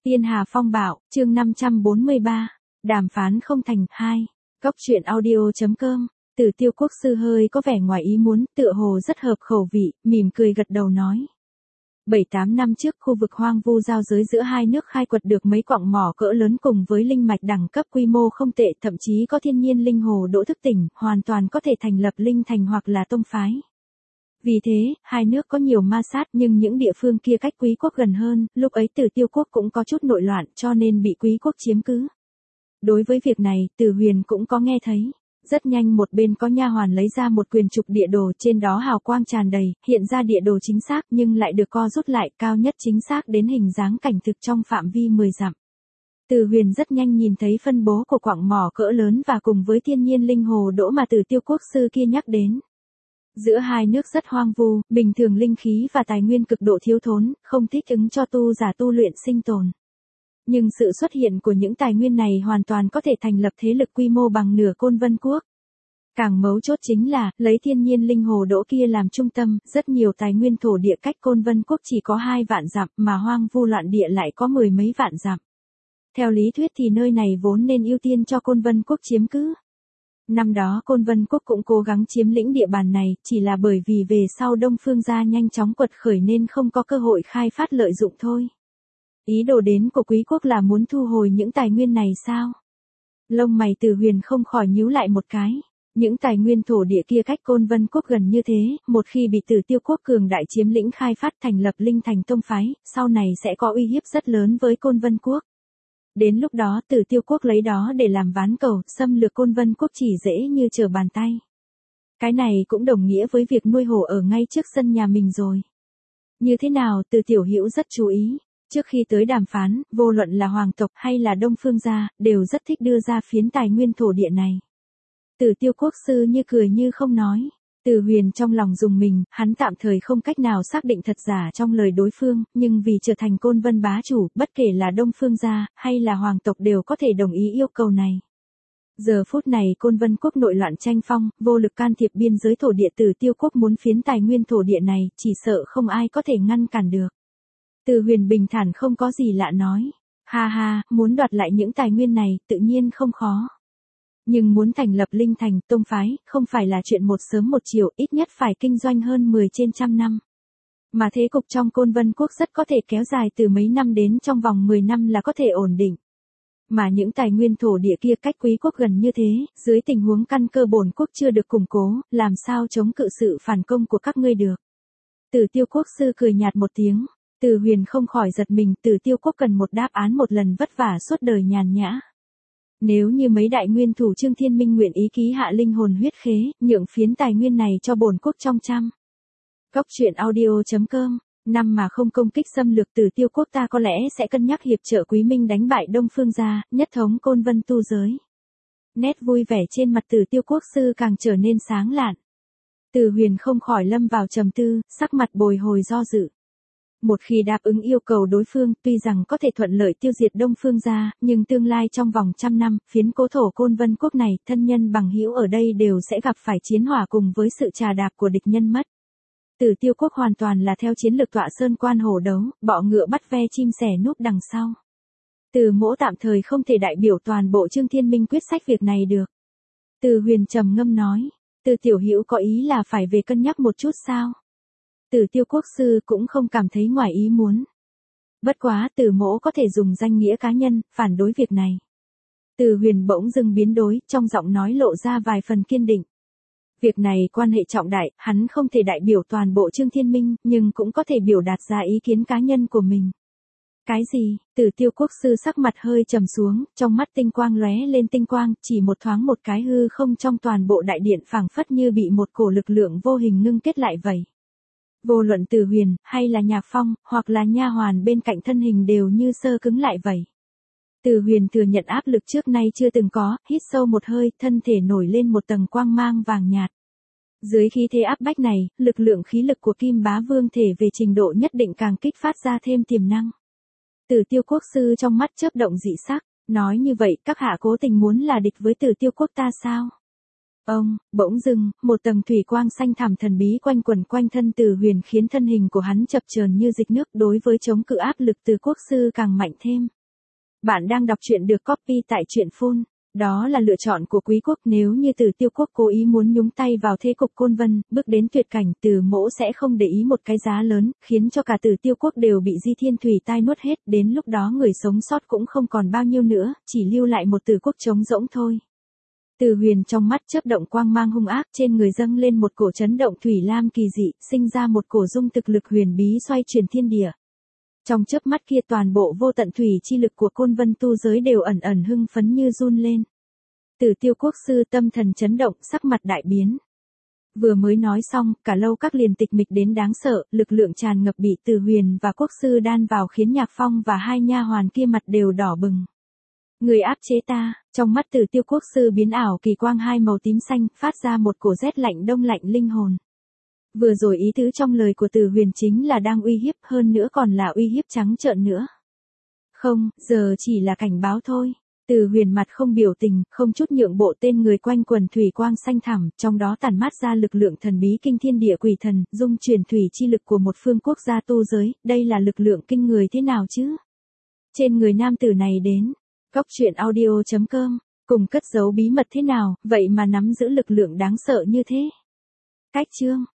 Tiên Hà Phong Bạo, chương 543, đàm phán không thành, 2. Cóc truyện audio.com, Tử Tiêu Quốc sư hơi có vẻ ngoài ý muốn, tựa hồ rất hợp khẩu vị, mỉm cười gật đầu nói. 7-8 năm trước khu vực hoang vu giao giới giữa hai nước khai quật được mấy quặng mỏ cỡ lớn cùng với linh mạch đẳng cấp quy mô không tệ, thậm chí có thiên nhiên linh hồ đỗ thức tỉnh, hoàn toàn có thể thành lập linh thành hoặc là tông phái. Vì thế, hai nước có nhiều ma sát nhưng những địa phương kia cách Quý quốc gần hơn, lúc ấy Tử Tiêu quốc cũng có chút nội loạn cho nên bị Quý quốc chiếm cứ. Đối với việc này, Tử Huyền cũng có nghe thấy. Rất nhanh một bên có nha hoàn lấy ra một quyển trục địa đồ, trên đó hào quang tràn đầy, hiện ra địa đồ chính xác nhưng lại được co rút lại, cao nhất chính xác đến hình dáng cảnh thực trong phạm vi 10 dặm. Tử Huyền rất nhanh nhìn thấy phân bố của quặng mỏ cỡ lớn và cùng với thiên nhiên linh hồ đỗ mà Tử Tiêu quốc sư kia nhắc đến. Giữa hai nước rất hoang vu, bình thường linh khí và tài nguyên cực độ thiếu thốn, không thích ứng cho tu giả tu luyện sinh tồn. Nhưng sự xuất hiện của những tài nguyên này hoàn toàn có thể thành lập thế lực quy mô bằng nửa Côn Vân quốc. Càng mấu chốt chính là, lấy thiên nhiên linh hồ đỗ kia làm trung tâm, rất nhiều tài nguyên thổ địa cách Côn Vân quốc chỉ có 2 vạn dặm mà hoang vu loạn địa lại có 10 mấy vạn dặm. Theo lý thuyết thì nơi này vốn nên ưu tiên cho Côn Vân quốc chiếm cứ. Năm đó Côn Vân quốc cũng cố gắng chiếm lĩnh địa bàn này, chỉ là bởi vì về sau Đông Phương gia nhanh chóng quật khởi nên không có cơ hội khai phát lợi dụng thôi. Ý đồ đến của Quý quốc là muốn thu hồi những tài nguyên này sao? Lông mày Tử Huyền không khỏi nhíu lại một cái. Những tài nguyên thổ địa kia cách Côn Vân quốc gần như thế, một khi bị Tử Tiêu quốc cường đại chiếm lĩnh khai phát thành lập linh thành tông phái, sau này sẽ có uy hiếp rất lớn với Côn Vân quốc. Đến lúc đó Tử Tiêu quốc lấy đó để làm ván cầu, xâm lược Côn Vân quốc chỉ dễ như trở bàn tay. Cái này cũng đồng nghĩa với việc nuôi hổ ở ngay trước sân nhà mình rồi. Như thế nào, Từ Tiểu Hữu rất chú ý. Trước khi tới đàm phán, vô luận là hoàng tộc hay là Đông Phương gia, đều rất thích đưa ra phiến tài nguyên thổ địa này. Tử Tiêu quốc sư như cười như không nói. Tử Huyền trong lòng rùng mình, hắn tạm thời không cách nào xác định thật giả trong lời đối phương, nhưng vì trở thành Côn Vân bá chủ, bất kể là Đông Phương gia hay là hoàng tộc đều có thể đồng ý yêu cầu này. Giờ phút này Côn Vân quốc nội loạn tranh phong, vô lực can thiệp biên giới thổ địa, Tử Tiêu quốc muốn phiến tài nguyên thổ địa này, chỉ sợ không ai có thể ngăn cản được. Tử Huyền bình thản không có gì lạ nói, ha ha, muốn đoạt lại những tài nguyên này, tự nhiên không khó. Nhưng muốn thành lập linh thành, tông phái, không phải là chuyện một sớm một chiều, ít nhất phải kinh doanh hơn 10 trên trăm năm. Mà thế cục trong Côn Vân quốc rất có thể kéo dài từ mấy năm đến trong vòng 10 năm là có thể ổn định. Mà những tài nguyên thổ địa kia cách Quý quốc gần như thế, dưới tình huống căn cơ bổn quốc chưa được củng cố, làm sao chống cự sự phản công của các ngươi được. Tử Tiêu quốc sư cười nhạt một tiếng. Tử Huyền không khỏi giật mình, Tử Tiêu quốc cần một đáp án một lần vất vả suốt đời nhàn nhã. Nếu như mấy đại nguyên thủ Trương Thiên Minh nguyện ý ký hạ linh hồn huyết khế, nhượng phiến tài nguyên này cho bổn quốc trong trăm. Cóc truyện audio.com, năm mà không công kích xâm lược Tử Tiêu quốc ta có lẽ sẽ cân nhắc hiệp trợ Quý Minh đánh bại Đông Phương gia, nhất thống Côn Vân tu giới. Nét vui vẻ trên mặt Tử Tiêu quốc sư càng trở nên sáng lạn. Tử Huyền không khỏi lâm vào trầm tư, sắc mặt bồi hồi do dự. Một khi đáp ứng yêu cầu đối phương, tuy rằng có thể thuận lợi tiêu diệt Đông Phương gia, nhưng tương lai trong vòng trăm năm, phiến cố thổ Côn Vân quốc này, thân nhân bằng hữu ở đây đều sẽ gặp phải chiến hỏa cùng với sự trà đạp của địch nhân mất. Tử Tiêu quốc hoàn toàn là theo chiến lược tọa sơn quan hổ đấu, bọ ngựa bắt ve chim sẻ núp đằng sau. Từ Mỗ tạm thời không thể đại biểu toàn bộ Trương Thiên Minh quyết sách việc này được. Tử Huyền trầm ngâm nói, Từ Tiểu Hữu có ý là phải về cân nhắc một chút sao? Tử Tiêu quốc sư cũng không cảm thấy ngoài ý muốn. Bất quá Tử Mỗ có thể dùng danh nghĩa cá nhân, phản đối việc này. Tử Huyền bỗng dưng biến đổi, trong giọng nói lộ ra vài phần kiên định. Việc này quan hệ trọng đại, hắn không thể đại biểu toàn bộ Trương Thiên Minh, nhưng cũng có thể biểu đạt ra ý kiến cá nhân của mình. Cái gì? Tử Tiêu quốc sư sắc mặt hơi trầm xuống, trong mắt tinh quang lóe lên tinh quang, chỉ một thoáng một cái hư không trong toàn bộ đại điện phảng phất như bị một cổ lực lượng vô hình ngưng kết lại vậy. Vô luận Tử Huyền, hay là Nhạc Phong, hoặc là nha hoàn bên cạnh thân hình đều như sơ cứng lại vậy. Tử Huyền thừa nhận áp lực trước nay chưa từng có, hít sâu một hơi, thân thể nổi lên một tầng quang mang vàng nhạt. Dưới khí thế áp bách này, lực lượng khí lực của Kim Bá Vương thể về trình độ nhất định càng kích phát ra thêm tiềm năng. Tử Tiêu quốc sư trong mắt chớp động dị sắc, nói như vậy các hạ cố tình muốn là địch với Tử Tiêu quốc ta sao? Bỗng dưng, một tầng thủy quang xanh thẳm thần bí quanh quẩn quanh thân Tử Huyền khiến thân hình của hắn chập chờn như dịch nước, đối với chống cự áp lực từ quốc sư càng mạnh thêm. Bạn đang đọc truyện được copy tại truyện phun. Đó là lựa chọn của Quý quốc, nếu như Từ Tiêu quốc cố ý muốn nhúng tay vào thế cục Côn Vân, bước đến tuyệt cảnh, Từ Mỗ sẽ không để ý một cái giá lớn, khiến cho cả Từ Tiêu quốc đều bị Di Thiên Thủy tai nuốt hết, đến lúc đó người sống sót cũng không còn bao nhiêu nữa, chỉ lưu lại một Từ quốc trống rỗng thôi. Từ Huyền trong mắt chớp động quang mang hung ác, trên người dâng lên một cổ chấn động thủy lam kỳ dị, sinh ra một cổ dung thực lực huyền bí xoay chuyển thiên địa. Trong chớp mắt kia toàn bộ vô tận thủy chi lực của Côn Vân tu giới đều ẩn ẩn hưng phấn như run lên. Tử Tiêu quốc sư tâm thần chấn động, sắc mặt đại biến. Vừa mới nói xong, cả lâu các liền tịch mịch đến đáng sợ, lực lượng tràn ngập bị Từ Huyền và quốc sư đan vào khiến Nhạc Phong và hai nha hoàn kia mặt đều đỏ bừng. Người áp chế ta, trong mắt Tử Tiêu quốc sư biến ảo kỳ quang hai màu tím xanh, phát ra một cổ rét lạnh đông lạnh linh hồn. Vừa rồi ý tứ trong lời của Từ Huyền chính là đang uy hiếp, hơn nữa còn là uy hiếp trắng trợn nữa. Không, giờ chỉ là cảnh báo thôi. Từ Huyền mặt không biểu tình, không chút nhượng bộ, tên người quanh quần thủy quang xanh thẳm, trong đó tản mát ra lực lượng thần bí kinh thiên địa quỷ thần, dung truyền thủy chi lực của một phương quốc gia tu giới, đây là lực lượng kinh người thế nào chứ? Trên người nam tử này đến, Cóc Truyện Audio.com, cùng cất giấu bí mật thế nào, vậy mà nắm giữ lực lượng đáng sợ như thế? Cách chương